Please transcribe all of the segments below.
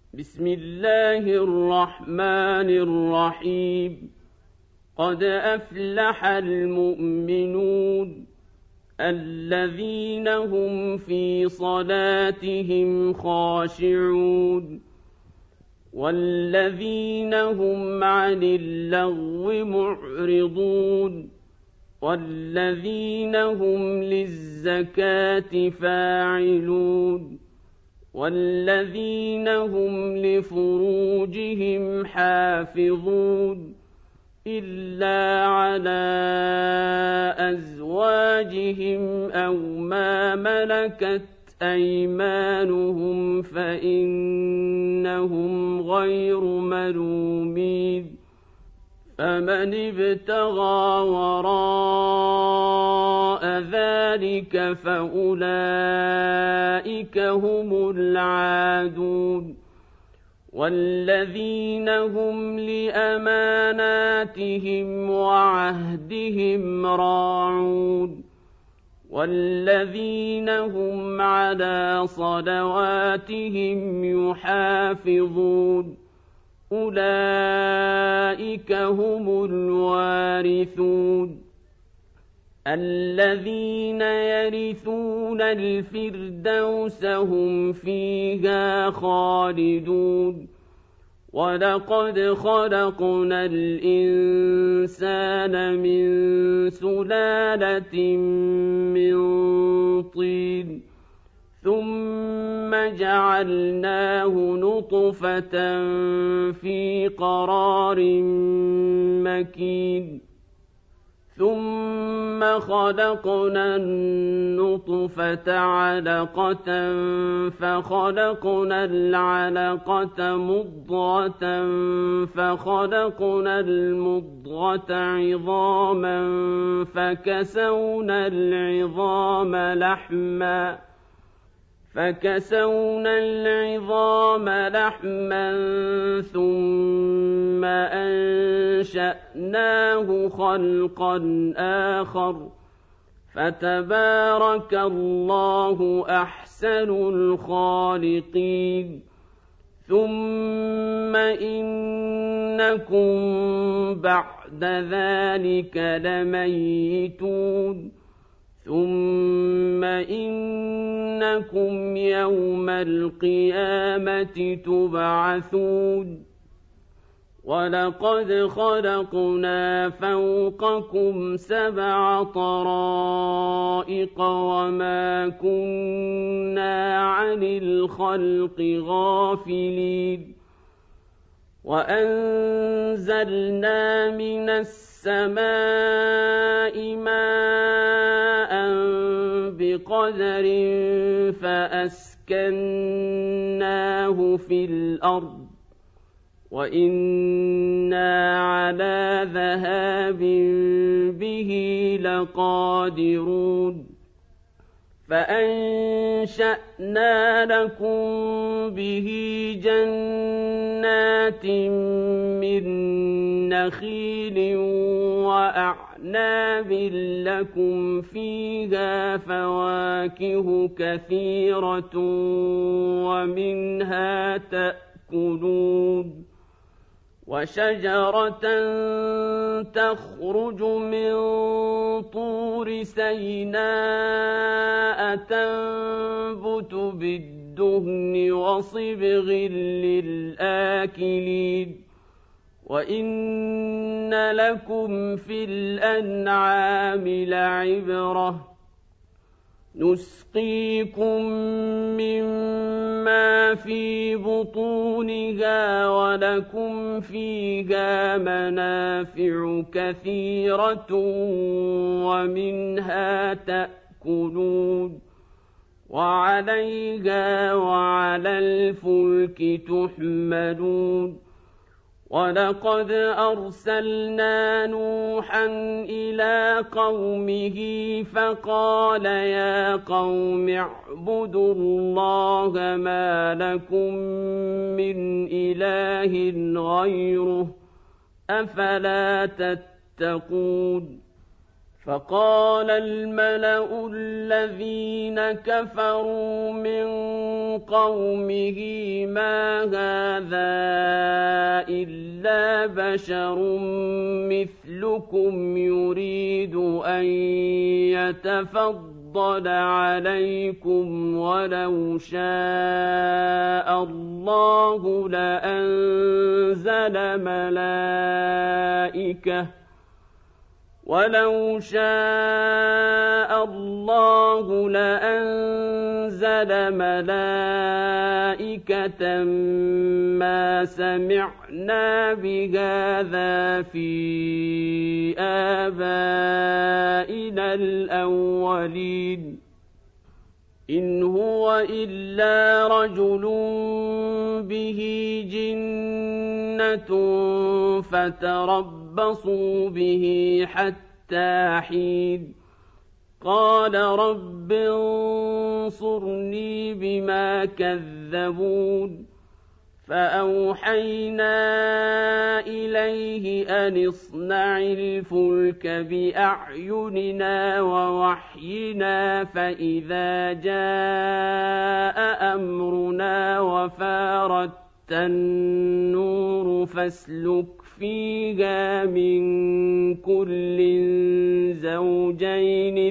بسم الله الرحمن الرحيم قد أفلح المؤمنون الذين هم في صلاتهم خاشعون والذين هم عن اللغو معرضون والذين هم للزكاة فاعلون والذين هم لفروجهم حافظون إلا على أزواجهم أو ما ملكت أيمانهم فإنهم غير ملومين فمن ابتغى وراء ذلك فأولئك هم العادون والذين هم لأماناتهم وعهدهم راعون والذين هم على صلواتهم يحافظون أولئك هم الوارثون الذين يرثون الفردوس هم فيها خالدون ولقد خلقنا الإنسان من سلالة من طين ثم جعلناه نطفة في قرار مكين ثم خلقنا النطفة علقة فخلقنا العلقة مضغة فخلقنا المضغة عظاما فكسونا العظام لحما ثم أنشأناه خلقا آخر فتبارك الله أحسن الخالقين ثم إنكم بعد ذلك لميتون ثم إنكم يوم القيامة تبعثون ولقد خلقنا فوقكم 7 طرائق وما كنا عن الخلق غافلين وأنزلنا من السماء ماء بقدر فأسكناه في الأرض وإنا على ذهاب به لقادرون فأنشأنا لكم به جنات من نخيل وأعناب لكم فيها فواكه كثيرة ومنها تأكلون وشجرة تخرج من طور سيناء تنبت بالدهن وصبغ للآكلين وإن لكم في الأنعام لعبرة نسقيكم مما في بطونها ولكم فيها منافع كثيرة ومنها تأكلون وعليها وعلى الفلك تحملون ولقد أرسلنا نوحا إلى قومه فقال يا قوم اعبدوا الله ما لكم من إله غيره أفلا تتقون فقال الملأ الذين كفروا من قومه ما هذا إلا بشر مثلكم يريد أن يتفضل عليكم ولو شاء الله لأنزل ملائكة ما سمعنا بهذا في آبائنا الأولين إن هو إلا رجل به جنة فتربصوا به حتى حين قال رب انصرني بما كذبون فأوحينا إليه أن اصنع الفلك بأعيننا ووحينا فإذا جاء أمرنا وفارت النور فاسلك فيها من كل زوجين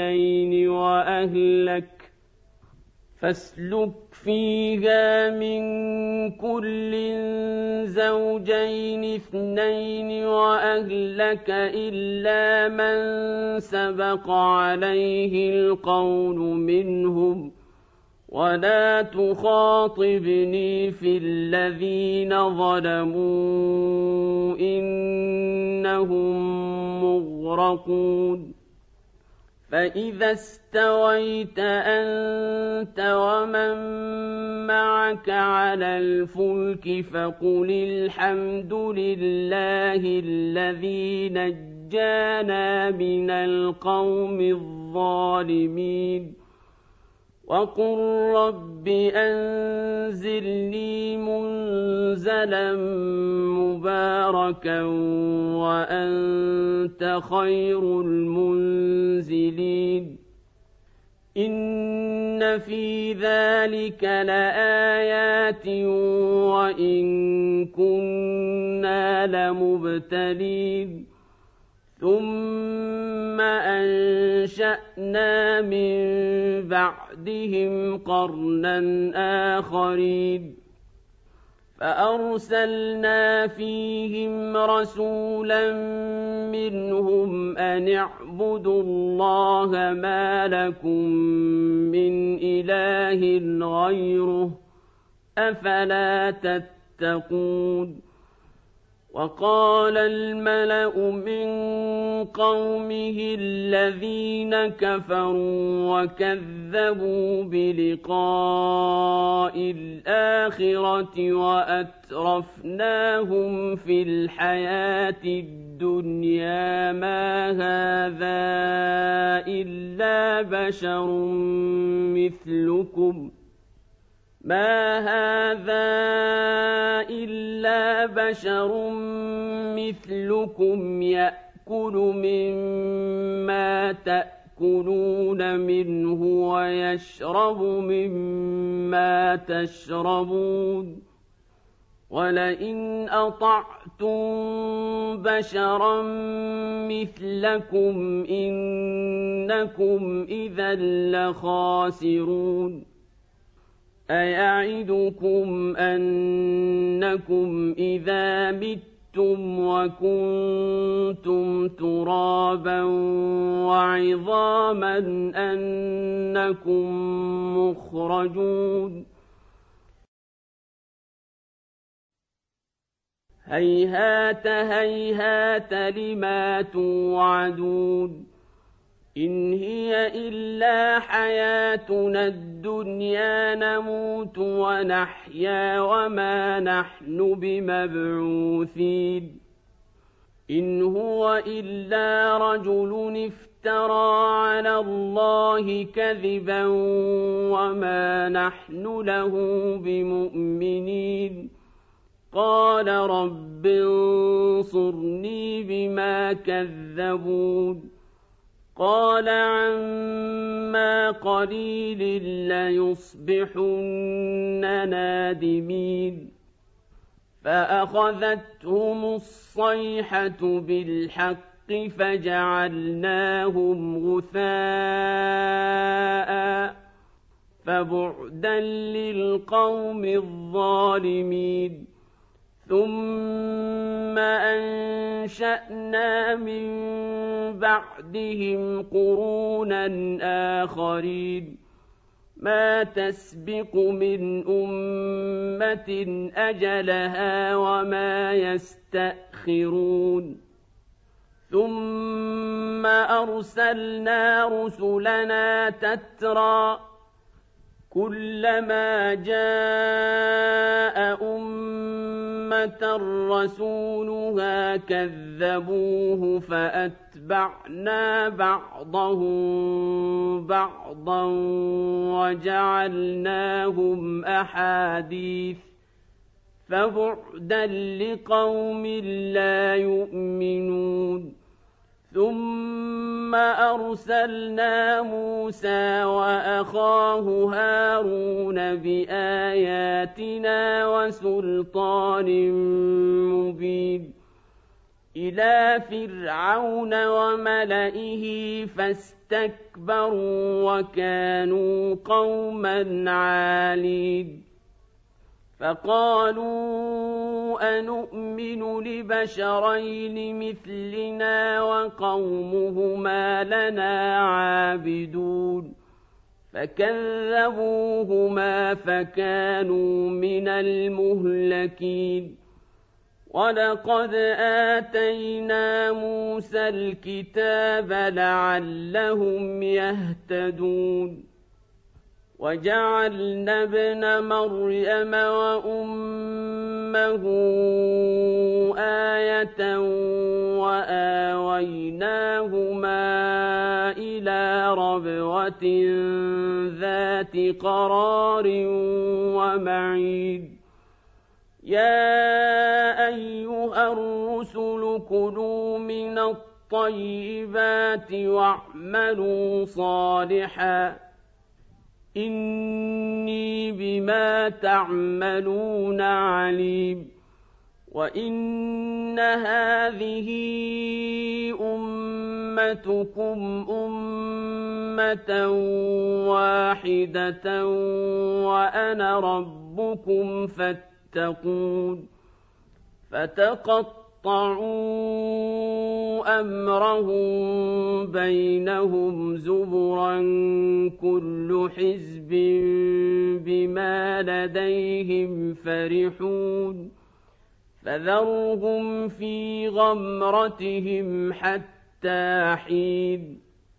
اثنين وأهلك إلا من سبق عليه القول منهم ولا تخاطبني في الذين ظلموا إنهم مغرقون فإذا استويت أنت ومن معك على الفلك فقل الحمد لله الذي نجانا من القوم الظالمين وقل رب أنزلني منزلا مباركا وأنت خير المنزلين إن في ذلك لآيات وإن كنا لمبتلين ثم أنشأنا من بعدهم قرنا آخرين فأرسلنا فيهم رسولا منهم أن اعبدوا الله ما لكم من إله غيره أفلا تتقون وقال الملأ من قومه الذين كفروا وكذبوا بلقاء الآخرة وأترفناهم في الحياة الدنيا ما هذا إلا بشر مثلكم يأكل مما تأكلون منه ويشرب مما تشربون ولئن أطعتم بشرا مثلكم إنكم إذا لخاسرون أيعدكم أنكم إذا متم وكنتم ترابا وعظاما أنكم مخرجون هيهات هيهات لما توعدون إن هي إلا حياتنا الدنيا نموت ونحيا وما نحن بمبعوثين إن هو إلا رجل افترى على الله كذبا وما نحن له بمؤمنين قال رب انصرني بما كذبون قال عما قليل ليصبحن نادمين فأخذتهم الصيحة بالحق فجعلناهم غثاء فبعدا للقوم الظالمين ثم أنشأنا من بعدهم قرونا آخرين ما تسبق من أمة أجلها وما يستأخرون ثم أرسلنا رسلنا تترى كلما جاء أمة رسولها كذبوه فأتبعنا بعضهم بعضا وجعلناهم أحاديث فبعدا لقوم لا يؤمنون ثم أرسلنا موسى وأخاه هارون بآياتنا وسلطان مبين إلى فرعون وملئه فاستكبروا وكانوا قوما عالين فقالوا أنؤمن لبشرين مثلنا وقومهما لنا عابدون فكذبوهما فكانوا من المهلكين ولقد آتينا موسى الكتاب لعلهم يهتدون وجعلنا ابن مريم وأمه آية وآويناهما إلى ربوة ذات قرار ومعين يا أيها الرسل كلوا من الطيبات واعملوا صالحا إني بما تعملون عليم وإن هذه أمتكم أمة واحدة وأنا ربكم فاتقون فتقطعوا أمرهم بينهم زبرا كل حزب بما لديهم فرحون فذرهم في غمرتهم حتى حين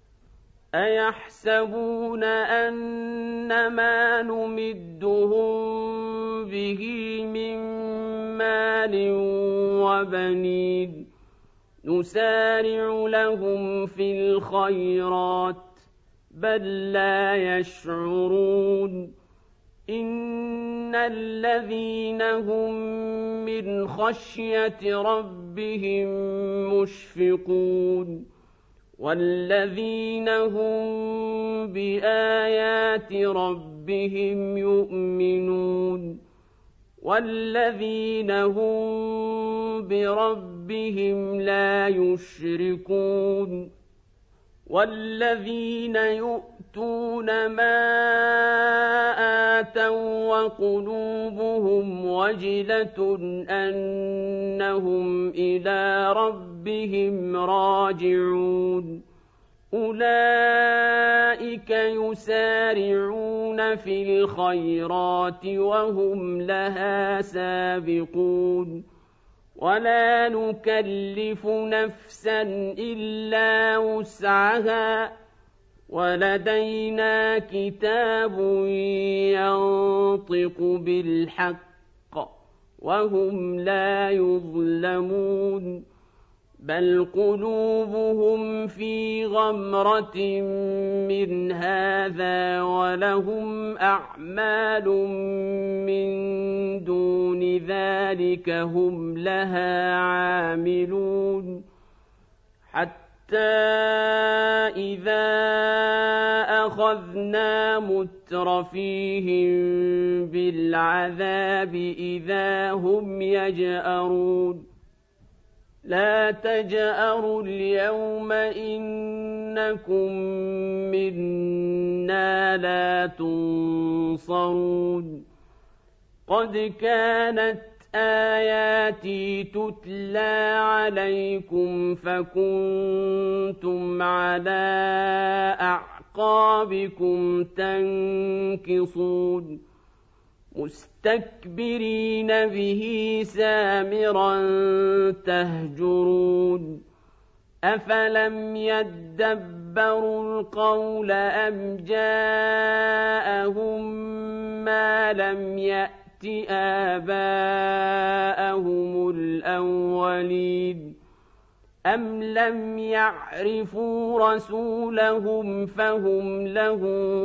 أيحسبون أن ما نمدهم به من مال وبنين نسارع لهم في الخيرات بل لا يشعرون إن الذين هم من خشية ربهم مشفقون والذين هم بآيات ربهم يؤمنون والذين هم بربهم لا يشركون والذين يؤتون ما آتوا وقلوبهم وجلة أنهم إلى ربهم راجعون أولئك يسارعون في الخيرات وهم لها سابقون ولا نكلف نفسا إلا وسعها ولدينا كتاب ينطق بالحق وهم لا يظلمون بل قلوبهم في غمرة من هذا ولهم أعمال من دون ذلك هم لها عاملون حتى إذا أخذنا مترفيهم بالعذاب إذا هم يجأرون لا تجأروا اليوم إنكم منا لا تنصرون قد كانت آياتي تتلى عليكم فكنتم على أعقابكم تنكصون مستكبرين به سامرا تهجرون أفلم يدبروا القول أم جاءهم ما لم يأت آباءهم الأولين أم لم يعرفوا رسولهم فهم له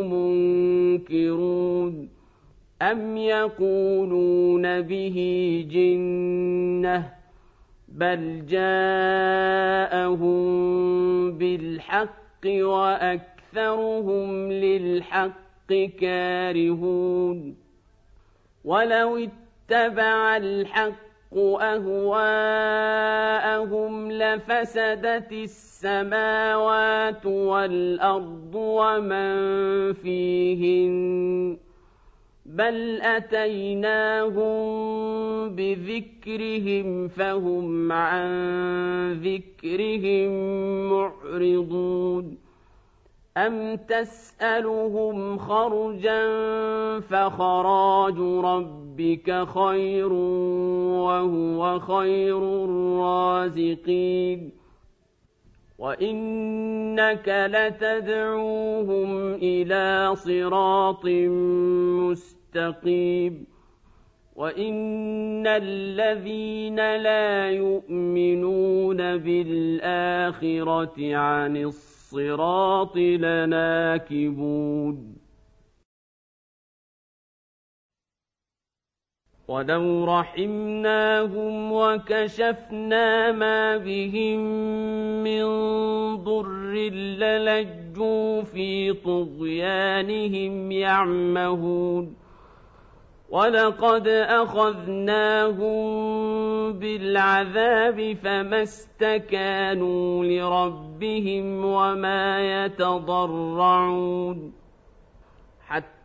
منكرون أم يقولون به جنة بل جاءهم بالحق وأكثرهم للحق كارهون ولو اتبع الحق أهواءهم لفسدت السماوات والأرض ومن فيهن بل أتيناهم بذكرهم فهم عن ذكرهم معرضون أم تسألهم خرجا فخراج ربك خير وهو خير الرازقين وإنك لتدعوهم إلى صراط مستقيم وإن الذين لا يؤمنون بالآخرة عن الصراط لناكبون ولو رحمناهم وكشفنا ما بهم من ضر للجوا في طغيانهم يعمهون ولقد أخذناهم بالعذاب فما استكانوا لربهم وما يتضرعون حتى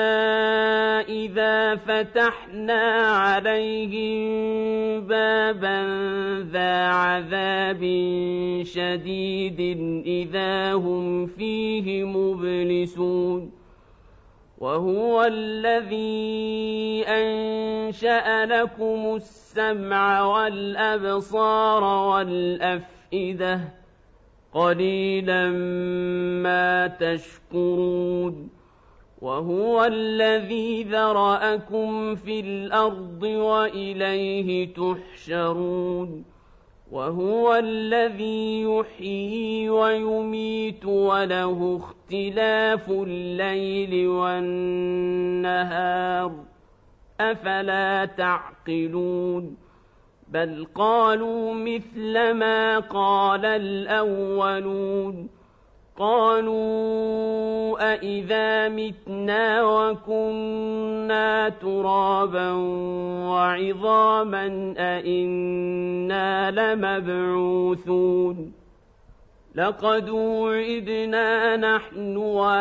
إذا فتحنا عليهم بابا ذا عذاب شديد إذا هم فيه مبلسون وهو الذي أنشأ لكم السمع والأبصار والأفئدة قليلا ما تشكرون وهو الذي ذرأكم في الأرض وإليه تحشرون وهو الذي يحيي ويميت وله اختلاف الليل والنهار أفلا تعقلون بل قالوا مثل ما قال الأولون قالوا أإذا متنا وكنا ترابا وعظاما أإنا لمبعوثون لقد وعدنا نحن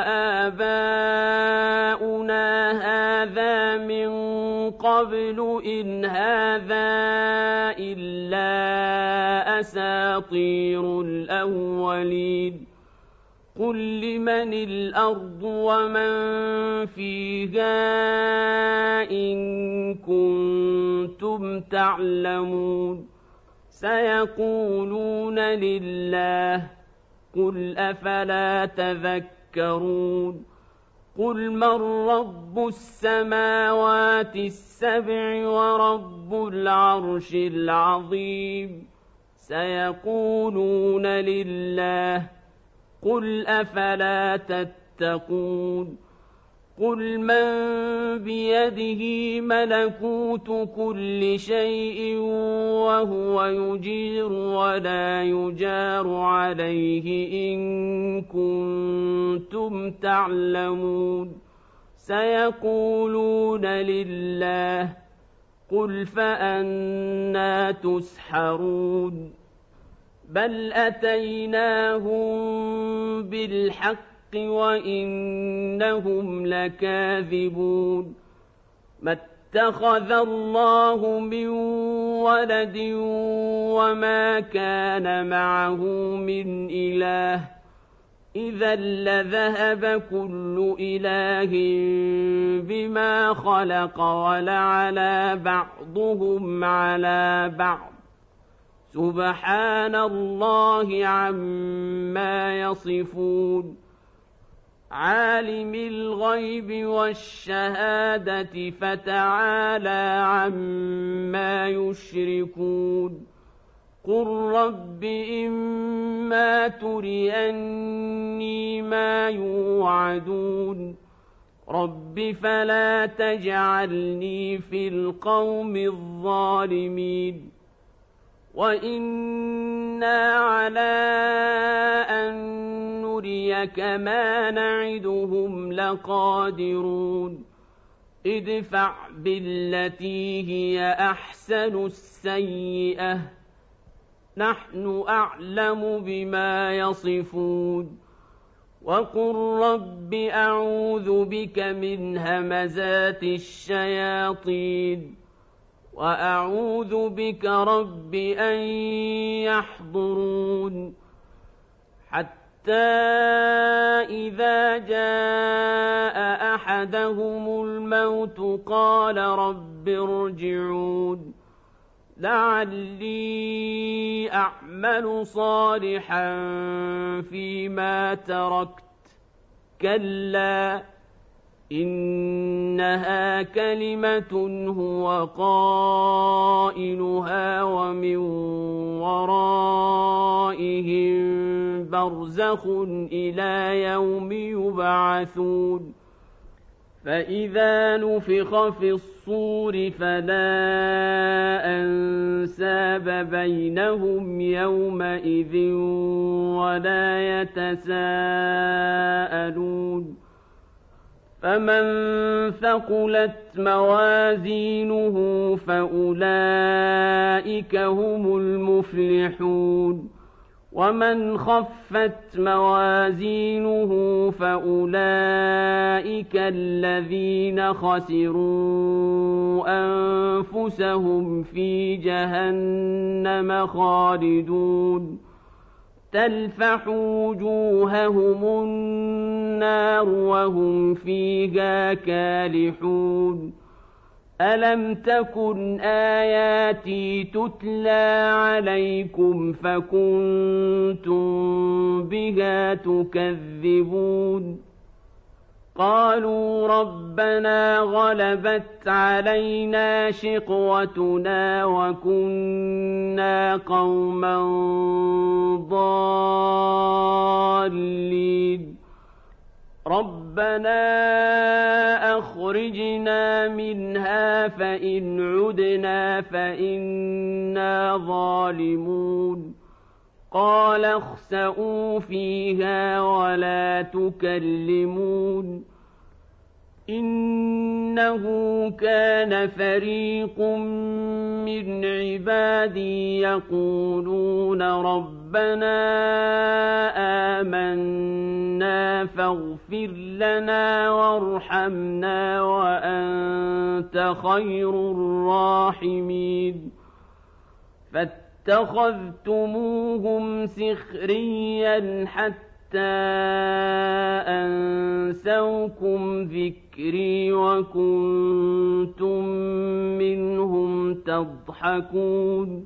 وآباؤنا هذا من قبل إن هذا إلا أساطير الأولين قل لمن الأرض ومن فيها إن كنتم تعلمون سيقولون لله قل أفلا تذكرون قل من رب السماوات السبع ورب العرش العظيم سيقولون لله قل أفلا تتقون قل من بيده ملكوت كل شيء وهو يجير ولا يجار عليه إن كنتم تعلمون سيقولون لله قل فأنى تسحرون بل أتيناهم بالحق وإنهم لكاذبون ما اتخذ الله من ولد وما كان معه من إله إذا لذهب كل إله بما خلق ولعلى بعضهم على بعض سبحان الله عما يصفون عالم الغيب والشهادة فتعالى عما يشركون قل رب إما تريني ما يوعدون رب فلا تجعلني في القوم الظالمين وإنا على أن نريك ما نعدهم لقادرون ادفع بالتي هي أحسن السيئة نحن أعلم بما يصفون وقل رب أعوذ بك من همزات الشياطين وأعوذ بك رب أن يحضرون حتى إذا جاء أحدهم الموت قال رب ارجعون لعلي أعمل صالحا فيما تركت كلا إنها كلمة هو قائلها ومن ورائهم برزخ إلى يوم يبعثون فإذا نفخ في الصور فلا أنساب بينهم يومئذ ولا يتساءلون فمن ثقلت موازينه فأولئك هم المفلحون ومن خفت موازينه فأولئك الذين خسروا أنفسهم في جهنم خالدون تلفح وجوههم النار وهم فيها كالحون ألم تكن آياتي تتلى عليكم فكنتم بها تكذبون قالوا ربنا غلبت علينا شقوتنا وكنا قوما ضالين ربنا أخرجنا منها فإن عدنا فإنا ظالمون قال اخسئوا فيها ولا تكلمون إنه كان فريق من عبادي يقولون ربنا آمنا فاغفر لنا وارحمنا وأنت خير الراحمين فاتخذتموهم سخريا حتى أنسوكم ذكري وكنتم منهم تضحكون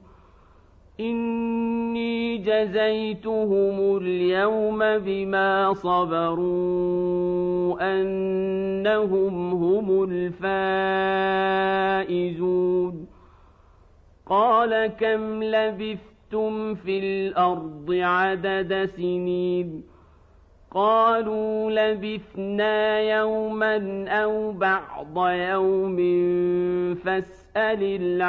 إني جزيتهم اليوم بما صبروا أنهم هم الفائزون قال كم لبثتم في الأرض عدد سنين قالوا لبثنا يوما أو بعض يوم فاسأل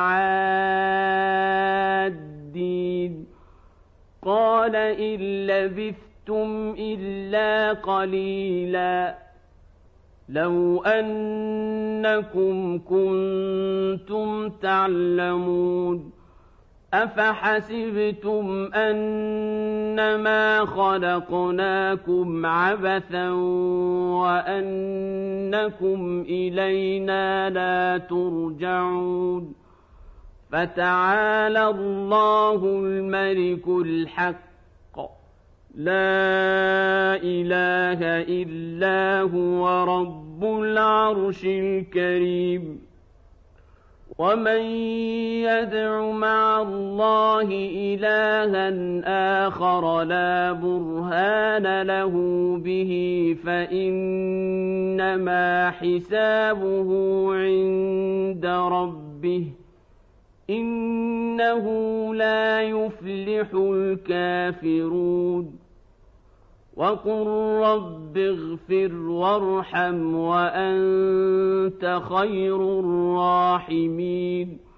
العادين قال إن لبثتم إلا قليلا لو أنكم كنتم تعلمون أفحسبتم أنما خلقناكم عبثا وأنكم إلينا لا ترجعون فتعالى الله الملك الحق لا إله إلا هو رب العرش الكريم ومن يدع مع الله إلها آخر لا برهان له به فإنما حسابه عند ربه إنه لا يفلح الكافرون وقل رب اغفر وارحم وأنت خير الراحمين